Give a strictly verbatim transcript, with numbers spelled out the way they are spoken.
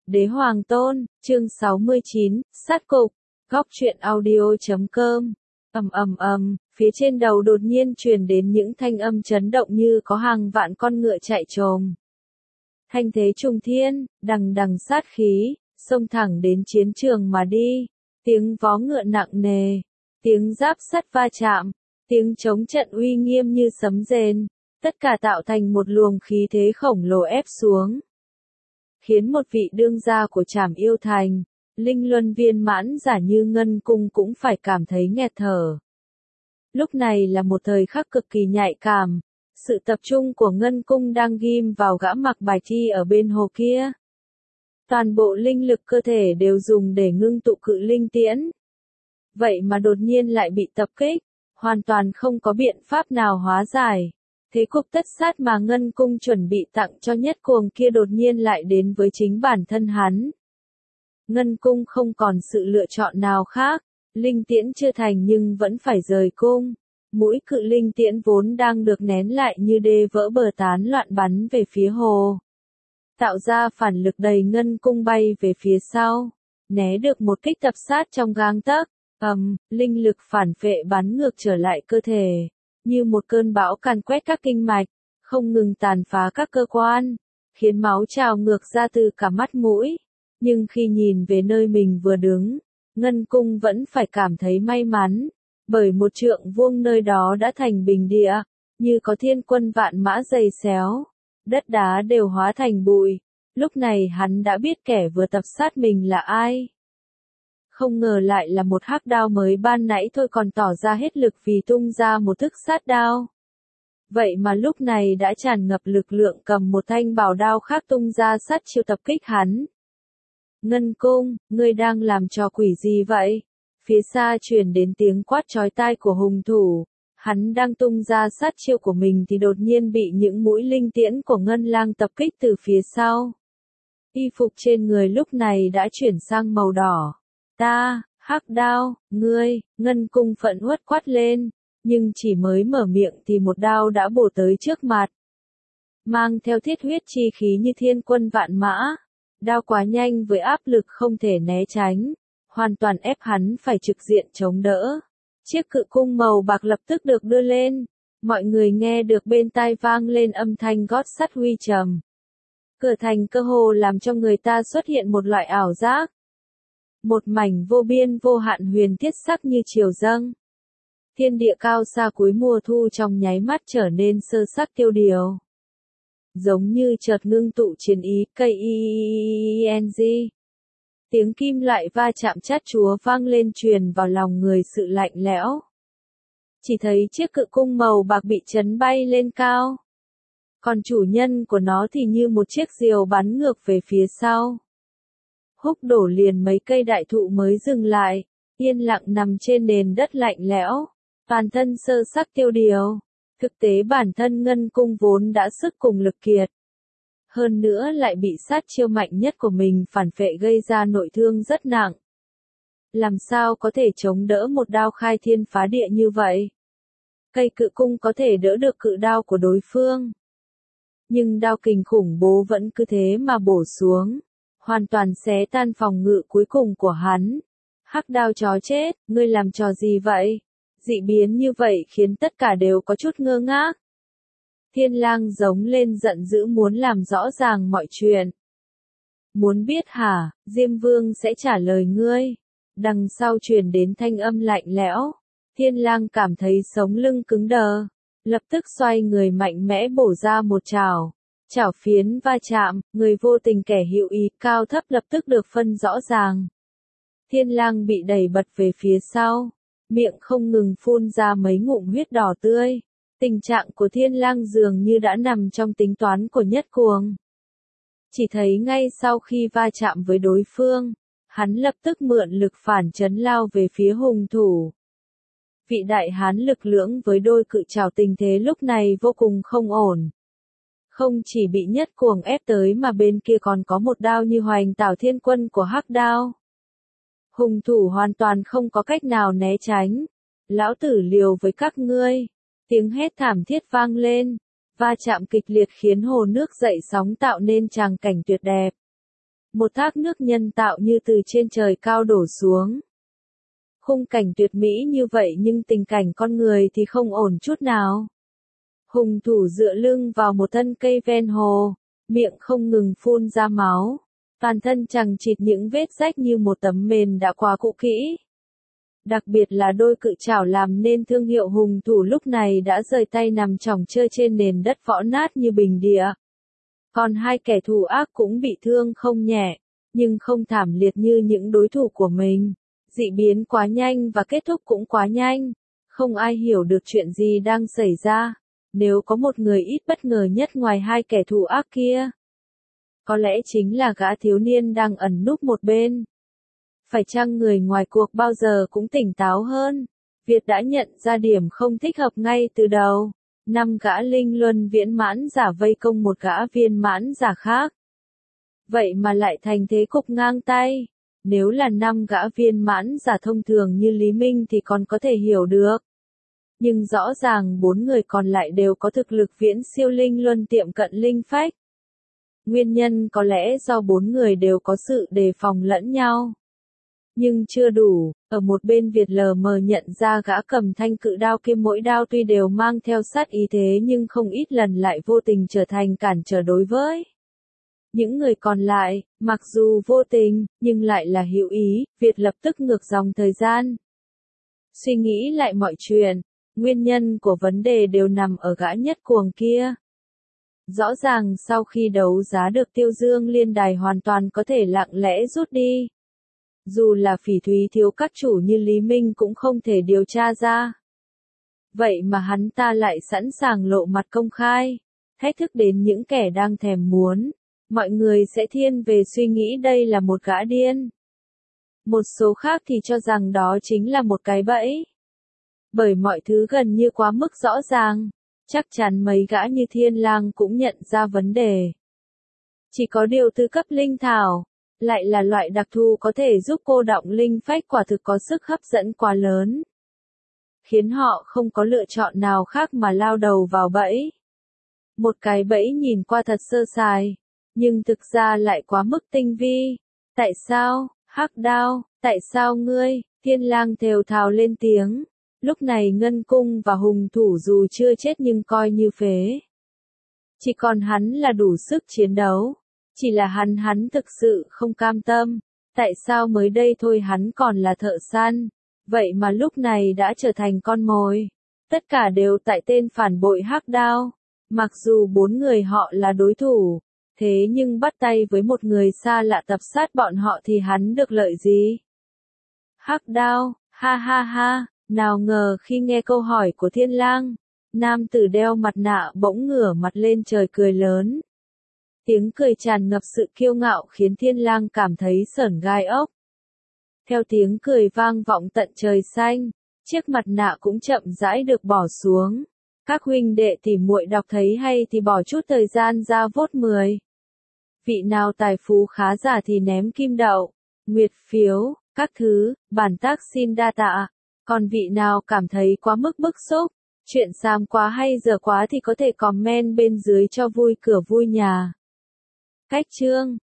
Đế Hoàng Tôn, chương sáu mươi chín, sát cục, góc truyện audio chấm com. Ầm ầm ầm, phía trên đầu đột nhiên truyền đến những thanh âm chấn động như có hàng vạn con ngựa chạy trồm. Thanh thế trung thiên, đằng đằng sát khí, xông thẳng đến chiến trường mà đi. Tiếng vó ngựa nặng nề, tiếng giáp sắt va chạm, tiếng chống trận uy nghiêm như sấm rền, tất cả tạo thành một luồng khí thế khổng lồ ép xuống. Khiến một vị đương gia của Trảm Yêu Thành, linh luân viên mãn giả như Ngân Cung cũng phải cảm thấy nghẹt thở. Lúc này là một thời khắc cực kỳ nhạy cảm, sự tập trung của Ngân Cung đang ghim vào gã mặc bài thi ở bên hồ kia. Toàn bộ linh lực cơ thể đều dùng để ngưng tụ cự linh tiễn. Vậy mà đột nhiên lại bị tập kích, hoàn toàn không có biện pháp nào hóa giải. Thế cục tất sát mà Ngân Cung chuẩn bị tặng cho Nhất Cuồng kia đột nhiên lại đến với chính bản thân hắn. Ngân Cung không còn sự lựa chọn nào khác, linh tiễn chưa thành nhưng vẫn phải rời cung. Mũi cự linh tiễn vốn đang được nén lại như đê vỡ bờ tán loạn bắn về phía hồ. Tạo ra phản lực đầy Ngân Cung bay về phía sau, né được một kích tập sát trong gang tấc. Ầm, linh lực phản phệ bắn ngược trở lại cơ thể, như một cơn bão càn quét các kinh mạch, không ngừng tàn phá các cơ quan, khiến máu trào ngược ra từ cả mắt mũi. Nhưng khi nhìn về nơi mình vừa đứng, Ngân Cung vẫn phải cảm thấy may mắn, bởi một trượng vuông nơi đó đã thành bình địa, như có thiên quân vạn mã giày xéo, đất đá đều hóa thành bụi. Lúc này hắn đã biết kẻ vừa tập sát mình là ai. Không ngờ lại là một hắc đao mới ban nãy thôi còn tỏ ra hết lực vì tung ra một thức sát đao. Vậy mà lúc này đã tràn ngập lực lượng cầm một thanh bảo đao khác tung ra sát chiêu tập kích hắn. Ngân Cung, ngươi đang làm trò quỷ gì vậy? Phía xa truyền đến tiếng quát chói tai của hùng thủ. Hắn đang tung ra sát chiêu của mình thì đột nhiên bị những mũi linh tiễn của Ngân Lang tập kích từ phía sau. Y phục trên người lúc này đã chuyển sang màu đỏ. Ta, hắc đao, ngươi, Ngân Cung phẫn uất quát lên, nhưng chỉ mới mở miệng thì một đao đã bổ tới trước mặt. Mang theo thiết huyết chi khí như thiên quân vạn mã, đao quá nhanh với áp lực không thể né tránh, hoàn toàn ép hắn phải trực diện chống đỡ. Chiếc cự cung màu bạc lập tức được đưa lên, mọi người nghe được bên tai vang lên âm thanh gót sắt huy trầm. Cửa thành cơ hồ làm cho người ta xuất hiện một loại ảo giác. Một mảnh vô biên vô hạn huyền thiết sắc như chiều dâng. Thiên địa cao xa cuối mùa thu trong nháy mắt trở nên sơ sắc tiêu điều. Giống như chợt ngưng tụ chiến ý K I N G. Tiếng kim loại va chạm chát chúa vang lên truyền vào lòng người sự lạnh lẽo. Chỉ thấy chiếc cự cung màu bạc bị chấn bay lên cao. Còn chủ nhân của nó thì như một chiếc diều bắn ngược về phía sau. Húc đổ liền mấy cây đại thụ mới dừng lại, yên lặng nằm trên nền đất lạnh lẽo, toàn thân sơ sắc tiêu điều. Thực tế bản thân Ngân Cung vốn đã sức cùng lực kiệt. Hơn nữa lại bị sát chiêu mạnh nhất của mình phản phệ gây ra nội thương rất nặng. Làm sao có thể chống đỡ một đao khai thiên phá địa như vậy? Cây cự cung có thể đỡ được cự đao của đối phương. Nhưng đao kình khủng bố vẫn cứ thế mà bổ xuống. Hoàn toàn xé tan phòng ngự cuối cùng của hắn. Hắc đao chó chết, ngươi làm trò gì vậy? Dị biến như vậy khiến tất cả đều có chút ngơ ngác. Thiên Lang giống lên giận dữ muốn làm rõ ràng mọi chuyện. Muốn biết hả, Diêm Vương sẽ trả lời ngươi. Đằng sau truyền đến thanh âm lạnh lẽo. Thiên Lang cảm thấy sống lưng cứng đờ. Lập tức xoay người mạnh mẽ bổ ra một chảo. Chảo phiến va chạm, người vô tình kẻ hữu ý cao thấp lập tức được phân rõ ràng. Thiên Lang bị đẩy bật về phía sau, miệng không ngừng phun ra mấy ngụm huyết đỏ tươi. Tình trạng của Thiên Lang dường như đã nằm trong tính toán của Nhất Cuồng. Chỉ thấy ngay sau khi va chạm với đối phương, hắn lập tức mượn lực phản chấn lao về phía hùng thủ. Vị đại hán lực lưỡng với đôi cự trảo tình thế lúc này vô cùng không ổn. Không chỉ bị Nhất Cuồng ép tới mà bên kia còn có một đao như Hoành Tảo Thiên Quân của hắc đao. Hùng thủ hoàn toàn không có cách nào né tránh. Lão tử liều với các ngươi. Tiếng hét thảm thiết vang lên. Va chạm kịch liệt khiến hồ nước dậy sóng tạo nên tràng cảnh tuyệt đẹp. một thác nước nhân tạo như từ trên trời cao đổ xuống. Khung cảnh tuyệt mỹ như vậy nhưng tình cảnh con người thì không ổn chút nào. Hung thủ dựa lưng vào một thân cây ven hồ, miệng không ngừng phun ra máu. Toàn thân chằng chịt những vết rách như một tấm mền đã quá cũ kỹ. Đặc biệt là đôi cự trảo làm nên thương hiệu hung thủ lúc này đã rời tay nằm chỏng chơi trên nền đất vỡ nát như bình địa. Còn hai kẻ thù ác cũng bị thương không nhẹ, nhưng không thảm liệt như những đối thủ của mình. Dị biến quá nhanh và kết thúc cũng quá nhanh. Không ai hiểu được chuyện gì đang xảy ra. Nếu có một người ít bất ngờ nhất ngoài hai kẻ thù ác kia, có lẽ chính là gã thiếu niên đang ẩn núp một bên. Phải chăng người ngoài cuộc bao giờ cũng tỉnh táo hơn? Việt đã nhận ra điểm không thích hợp ngay từ đầu. Năm gã linh luân viễn mãn giả vây công một gã viên mãn giả khác. Vậy mà lại thành thế cục ngang tay. Nếu là năm gã viên mãn giả thông thường như Lý Minh thì còn có thể hiểu được. Nhưng rõ ràng bốn người còn lại đều có thực lực viễn siêu linh luân tiệm cận linh phách. Nguyên nhân có lẽ do bốn người đều có sự đề phòng lẫn nhau. Nhưng chưa đủ, ở một bên Việt lờ mờ nhận ra gã cầm thanh cự đao kia mỗi đao tuy đều mang theo sát ý thế nhưng không ít lần lại vô tình trở thành cản trở đối với những người còn lại, mặc dù vô tình, nhưng lại là hữu ý. Việt lập tức ngược dòng thời gian. Suy nghĩ lại mọi chuyện, nguyên nhân của vấn đề đều nằm ở gã nhất cuồng kia. Rõ ràng sau khi đấu giá được Tiêu Dương Liên Đài hoàn toàn có thể lặng lẽ rút đi. Dù là phỉ thúy thiếu các chủ như Lý Minh cũng không thể điều tra ra. Vậy mà hắn ta lại sẵn sàng lộ mặt công khai, thách thức đến những kẻ đang thèm muốn. Mọi người sẽ thiên về suy nghĩ đây là một gã điên. Một số khác thì cho rằng đó chính là một cái bẫy. Bởi mọi thứ gần như quá mức rõ ràng, chắc chắn mấy gã như Thiên Lang cũng nhận ra vấn đề. Chỉ có điều tứ cấp linh thảo, lại là loại đặc thù có thể giúp cô đọng linh phách quả thực có sức hấp dẫn quá lớn. Khiến họ không có lựa chọn nào khác mà lao đầu vào bẫy. Một cái bẫy nhìn qua thật sơ sài, nhưng thực ra lại quá mức tinh vi. Tại sao, Hắc Đao, tại sao ngươi? Thiên Lang thều thào lên tiếng. Lúc này Ngân Cung và hung thủ dù chưa chết nhưng coi như phế. Chỉ còn hắn là đủ sức chiến đấu. Chỉ là hắn hắn thực sự không cam tâm. Tại sao mới đây thôi hắn còn là thợ săn, vậy mà lúc này đã trở thành con mồi. Tất cả đều tại tên phản bội Hắc Đao. Mặc dù bốn người họ là đối thủ, thế nhưng bắt tay với một người xa lạ tập sát bọn họ thì hắn được lợi gì? Hắc Đao, ha ha ha, nào ngờ khi nghe câu hỏi của Thiên Lang, nam tử đeo mặt nạ bỗng ngửa mặt lên trời cười lớn. Tiếng cười tràn ngập sự kiêu ngạo khiến Thiên Lang cảm thấy sởn gai ốc. Theo tiếng cười vang vọng tận trời xanh, chiếc mặt nạ cũng chậm rãi được bỏ xuống. Các huynh đệ tỉ muội đọc thấy hay thì bỏ chút thời gian ra vote mười. Vị nào tài phú khá giả thì ném kim đậu, nguyệt phiếu, các thứ, bản tác xin đa tạ. Còn vị nào cảm thấy quá mức bức xúc, chuyện xàm quá hay dở quá thì có thể comment bên dưới cho vui cửa vui nhà. Cách chương